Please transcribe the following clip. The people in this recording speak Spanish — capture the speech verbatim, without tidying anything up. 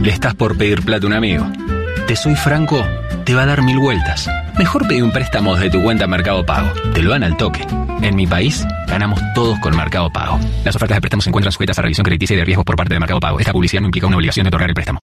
Le estás por pedir plata a un amigo. Te soy franco, te va a dar mil vueltas. Mejor pedí un préstamo de tu cuenta Mercado Pago. Te lo dan al toque. En mi país, ganamos todos con Mercado Pago. Las ofertas de préstamos se encuentran sujetas a revisión crediticia y de riesgos por parte de Mercado Pago. Esta publicidad no implica una obligación de otorgar el préstamo.